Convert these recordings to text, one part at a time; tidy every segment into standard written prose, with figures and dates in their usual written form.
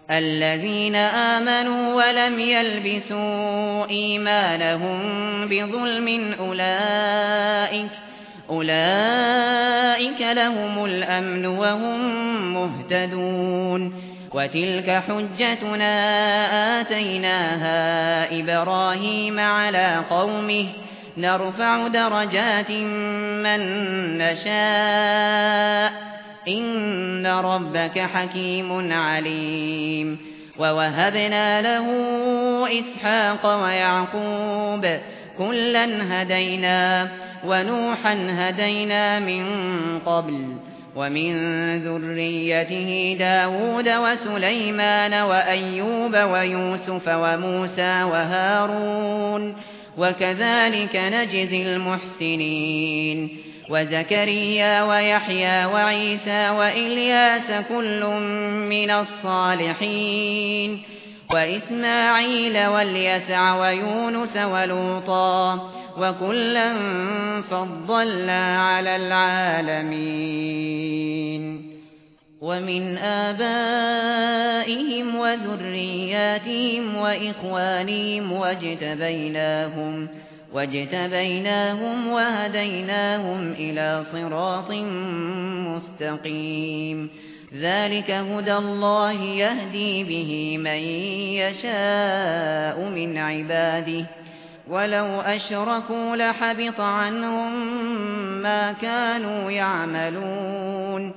الذين آمنوا ولم يلبسوا إيمانهم بظلم أولئك لهم الأمن وهم مهتدون وتلك حجتنا آتيناها إبراهيم على قومه نرفع درجات من نشاء إن ربك حكيم عليم ووهبنا له إسحاق ويعقوب كلا هدينا ونوحا هدينا من قبل ومن ذريته داود وسليمان وأيوب ويوسف وموسى وهارون وكذلك نجزي المحسنين وزكريا ويحيى وعيسى وإلياس كل من الصالحين وإسماعيل واليسع ويونس ولوطا وكلا فضلنا على العالمين ومن آبائهم وذرياتهم وإخوانهم واجتبيناهم وهديناهم إلى صراط مستقيم ذلك هدى الله يهدي به من يشاء من عباده ولو أشركوا لحبط عنهم ما كانوا يعملون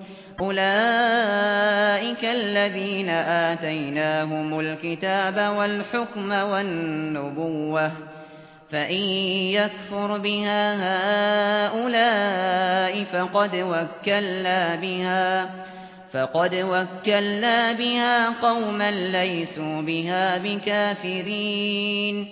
أولئك الذين آتيناهم الكتاب والحكم والنبوة فإن يكفر بها هؤلاء فقد وكلنا بها قوما ليسوا بها بكافرين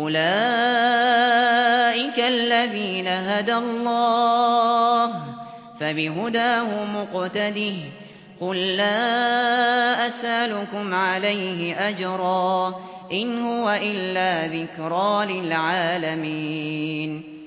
أولئك الذين هدى الله فبهداه مقتده قل لا أسألكم عليه أجرا إن هو إلا ذكرى للعالمين